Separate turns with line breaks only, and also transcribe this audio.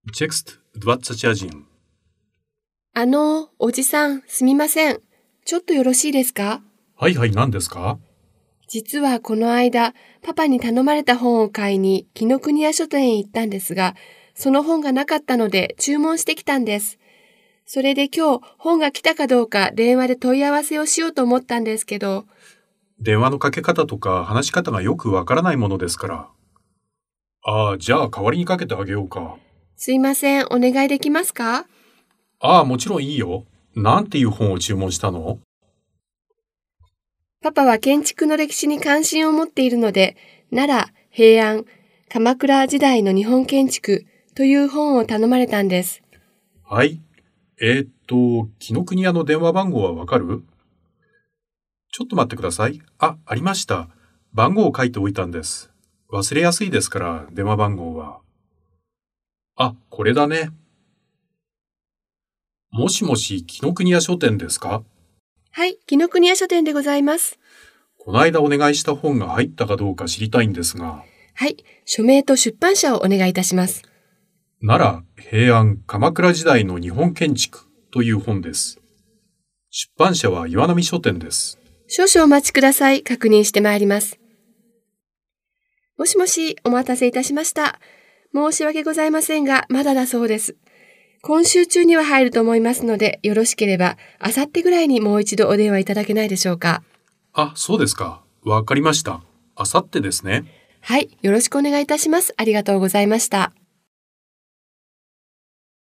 Текст 21.
おじさん、すみません。ちょっとよろしいですか？
はいはい、何ですか？
実はこの間、パパに頼まれた本を買いに紀ノ国屋書店へ行ったんですが、その本がなかったので注文してきたんです。それで今日本が来たかどうか電話で問い合わせをしようと思ったんですけど。
電話のかけ方とか話し方がよくわからないものですから。じゃあ代わりにかけてあげようか。
すいません、お願いできますか？
もちろんいいよ。なんていう本を注文したの？
パパは建築の歴史に関心を持っているので、奈良、平安、鎌倉時代の日本建築という本を頼まれたんです。
はい。紀ノ国屋の電話番号はわかる？ちょっと待ってください。ありました。番号を書いておいたんです。忘れやすいですから、電話番号は。これだね。もしもし、紀ノ国屋書店ですか？
はい、紀ノ国屋書店でございます。
この間お願いした本が入ったかどうか知りたいんですが。
はい、署名と出版社をお願いいたします。
奈良、平安、鎌倉時代の日本建築という本です。出版社は岩波書店です。
少々お待ちください。確認してまいります。もしもし、お待たせいたしました。申し訳ございませんが、まだだそうです。今週中には入ると思いますので、よろしければ、あさってぐらいにもう一度お電話いただけないでしょうか。
そうですか。わかりました。あさってですね。
はい、よろしくお願いいたします。ありがとうございました。